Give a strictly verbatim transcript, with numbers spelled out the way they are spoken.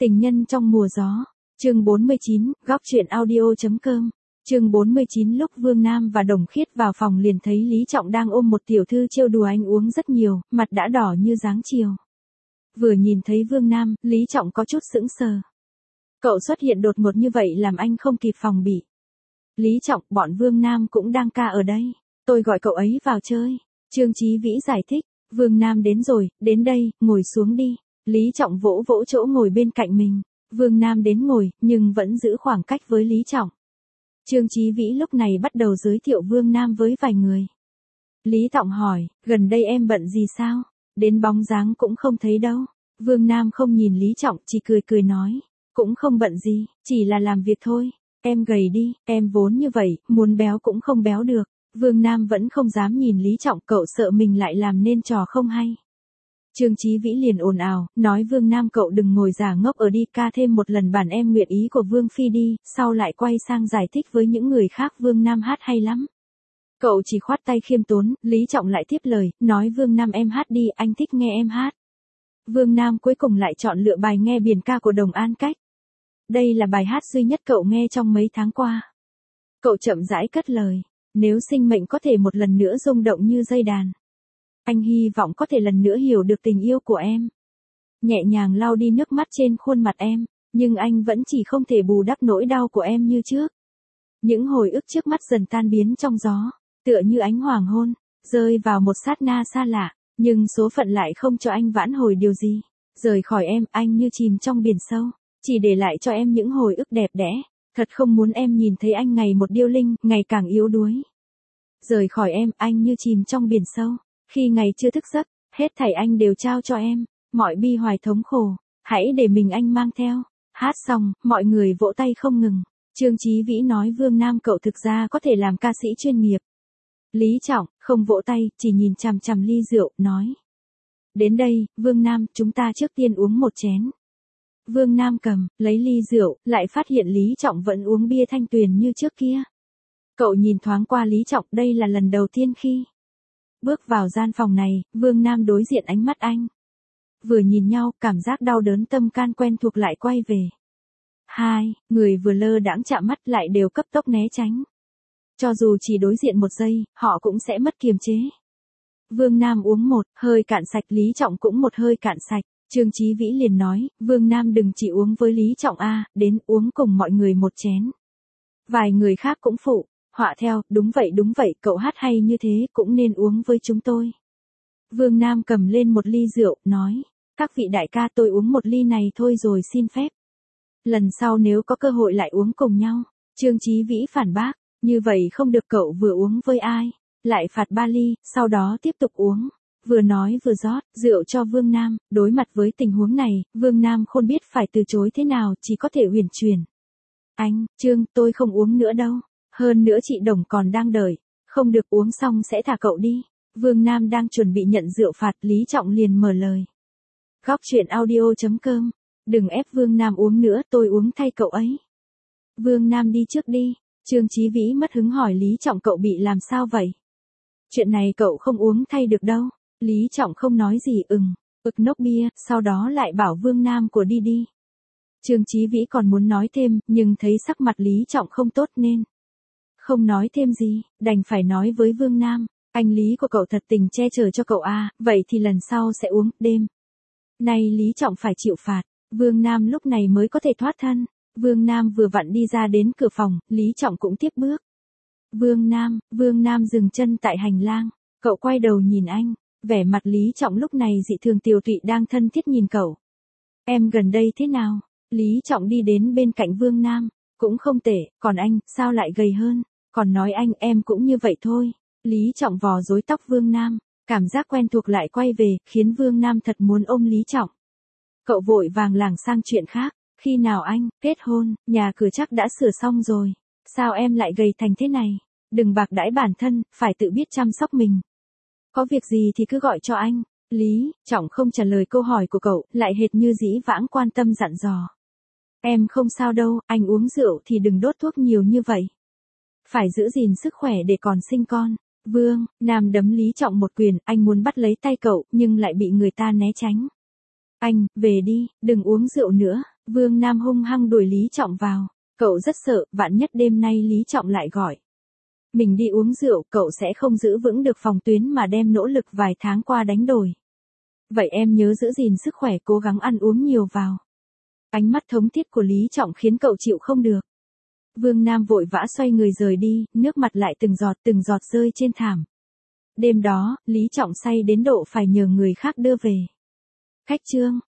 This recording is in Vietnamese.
Tình nhân trong mùa gió. Chương bốn mươi chín, góc truyện audio.com. Chương bốn mươi chín lúc Vương Nam và Đồng Khiết vào phòng liền thấy Lý Trọng đang ôm một tiểu thư trêu đùa anh uống rất nhiều, mặt đã đỏ như dáng chiều. Vừa nhìn thấy Vương Nam, Lý Trọng có chút sững sờ. Cậu xuất hiện đột ngột như vậy làm anh không kịp phòng bị. Lý Trọng, bọn Vương Nam cũng đang ca ở đây. Tôi gọi cậu ấy vào chơi. Trương Chí Vĩ giải thích. Vương Nam đến rồi, đến đây, ngồi xuống đi. Lý Trọng vỗ vỗ chỗ ngồi bên cạnh mình. Vương Nam đến ngồi, nhưng vẫn giữ khoảng cách với Lý Trọng. Trương Chí Vĩ lúc này bắt đầu giới thiệu Vương Nam với vài người. Lý Trọng hỏi, gần đây em bận gì sao? Đến bóng dáng cũng không thấy đâu. Vương Nam không nhìn Lý Trọng, chỉ cười cười nói. Cũng không bận gì, chỉ là làm việc thôi. Em gầy đi, em vốn như vậy, muốn béo cũng không béo được. Vương Nam vẫn không dám nhìn Lý Trọng, cậu sợ mình lại làm nên trò không hay. Trương Chí Vĩ liền ồn ào, nói Vương Nam cậu đừng ngồi giả ngốc ở đi, ca thêm một lần bản em nguyện ý của Vương Phi đi, sau lại quay sang giải thích với những người khác Vương Nam hát hay lắm. Cậu chỉ khoát tay khiêm tốn, Lý Trọng lại tiếp lời, nói Vương Nam em hát đi, anh thích nghe em hát. Vương Nam cuối cùng lại chọn lựa bài Nghe Biển Ca của Đồng An Cách. Đây là bài hát duy nhất cậu nghe trong mấy tháng qua. Cậu chậm rãi cất lời, nếu sinh mệnh có thể một lần nữa rung động như dây đàn. Anh hy vọng có thể lần nữa hiểu được tình yêu của em. Nhẹ nhàng lau đi nước mắt trên khuôn mặt em, nhưng anh vẫn chỉ không thể bù đắp nỗi đau của em như trước. Những hồi ức trước mắt dần tan biến trong gió, tựa như ánh hoàng hôn, rơi vào một sát na xa lạ, nhưng số phận lại không cho anh vãn hồi điều gì. Rời khỏi em, anh như chìm trong biển sâu, chỉ để lại cho em những hồi ức đẹp đẽ. Thật không muốn em nhìn thấy anh ngày một điêu linh, ngày càng yếu đuối. Rời khỏi em, anh như chìm trong biển sâu. Khi ngày chưa thức giấc, hết thảy anh đều trao cho em, mọi bi hoài thống khổ, hãy để mình anh mang theo. Hát xong, mọi người vỗ tay không ngừng. Trương Chí Vĩ nói Vương Nam cậu thực ra có thể làm ca sĩ chuyên nghiệp. Lý Trọng, không vỗ tay, chỉ nhìn chằm chằm ly rượu, nói. Đến đây, Vương Nam, chúng ta trước tiên uống một chén. Vương Nam cầm, lấy ly rượu, lại phát hiện Lý Trọng vẫn uống bia Thanh Tuyền như trước kia. Cậu nhìn thoáng qua Lý Trọng, đây là lần đầu tiên khi bước vào gian phòng này, Vương Nam đối diện ánh mắt anh. Vừa nhìn nhau, cảm giác đau đớn tâm can quen thuộc lại quay về. Hai, người vừa lơ đãng chạm mắt lại đều cấp tốc né tránh. Cho dù chỉ đối diện một giây, họ cũng sẽ mất kiềm chế. Vương Nam uống một, hơi cạn sạch, Lý Trọng cũng một hơi cạn sạch. Trương Chí Vĩ liền nói, Vương Nam đừng chỉ uống với Lý Trọng a, đến uống cùng mọi người một chén. Vài người khác cũng phụ. Họa theo, đúng vậy đúng vậy, cậu hát hay như thế cũng nên uống với chúng tôi. Vương Nam cầm lên một ly rượu, nói, các vị đại ca tôi uống một ly này thôi rồi xin phép. Lần sau nếu có cơ hội lại uống cùng nhau. Trương Chí Vĩ phản bác, như vậy không được, cậu vừa uống với ai, lại phạt ba ly, sau đó tiếp tục uống. Vừa nói vừa rót rượu cho Vương Nam, đối mặt với tình huống này, Vương Nam không biết phải từ chối thế nào, chỉ có thể uyển chuyển. Anh, Trương, tôi không uống nữa đâu. Hơn nữa chị Đồng còn đang đợi, không được, uống xong sẽ thả cậu đi. Vương Nam đang chuẩn bị nhận rượu phạt, Lý Trọng liền mở lời. Góc truyện audio.com, đừng ép Vương Nam uống nữa, tôi uống thay cậu ấy. Vương Nam đi trước đi. Trương Chí Vĩ mất hứng hỏi Lý Trọng cậu bị làm sao vậy? Chuyện này cậu không uống thay được đâu. Lý Trọng không nói gì, ừng, ực nốc bia, sau đó lại bảo Vương Nam của đi đi. Trương Chí Vĩ còn muốn nói thêm, nhưng thấy sắc mặt Lý Trọng không tốt nên không nói thêm gì, đành phải nói với Vương Nam, anh Lý của cậu thật tình che chở cho cậu à, vậy thì lần sau sẽ uống, đêm nay Lý Trọng phải chịu phạt. Vương Nam lúc này mới có thể thoát thân. Vương Nam vừa vặn đi ra đến cửa phòng, Lý Trọng cũng tiếp bước. Vương Nam, Vương Nam dừng chân tại hành lang, cậu quay đầu nhìn anh, vẻ mặt Lý Trọng lúc này dị thường tiều tụy đang thân thiết nhìn cậu. Em gần đây thế nào? Lý Trọng đi đến bên cạnh Vương Nam, cũng không tệ, còn anh, sao lại gầy hơn? Còn nói anh, em cũng như vậy thôi. Lý Trọng vò rối tóc Vương Nam, cảm giác quen thuộc lại quay về, khiến Vương Nam thật muốn ôm Lý Trọng. Cậu vội vàng lảng sang chuyện khác, khi nào anh kết hôn, nhà cửa chắc đã sửa xong rồi. Sao em lại gầy thành thế này? Đừng bạc đãi bản thân, phải tự biết chăm sóc mình. Có việc gì thì cứ gọi cho anh. Lý Trọng không trả lời câu hỏi của cậu, lại hệt như dĩ vãng quan tâm dặn dò. Em không sao đâu, anh uống rượu thì đừng đốt thuốc nhiều như vậy. Phải giữ gìn sức khỏe để còn sinh con. Vương Nam đấm Lý Trọng một quyền, anh muốn bắt lấy tay cậu, nhưng lại bị người ta né tránh. Anh, về đi, đừng uống rượu nữa. Vương Nam hung hăng đuổi Lý Trọng vào. Cậu rất sợ, vạn nhất đêm nay Lý Trọng lại gọi mình đi uống rượu, cậu sẽ không giữ vững được phòng tuyến mà đem nỗ lực vài tháng qua đánh đổi. Vậy em nhớ giữ gìn sức khỏe, cố gắng ăn uống nhiều vào. Ánh mắt thống thiết của Lý Trọng khiến cậu chịu không được. Vương Nam vội vã xoay người rời đi, nước mặt lại từng giọt từng giọt rơi trên thảm. Đêm đó, Lý Trọng say đến độ phải nhờ người khác đưa về. Khách trương.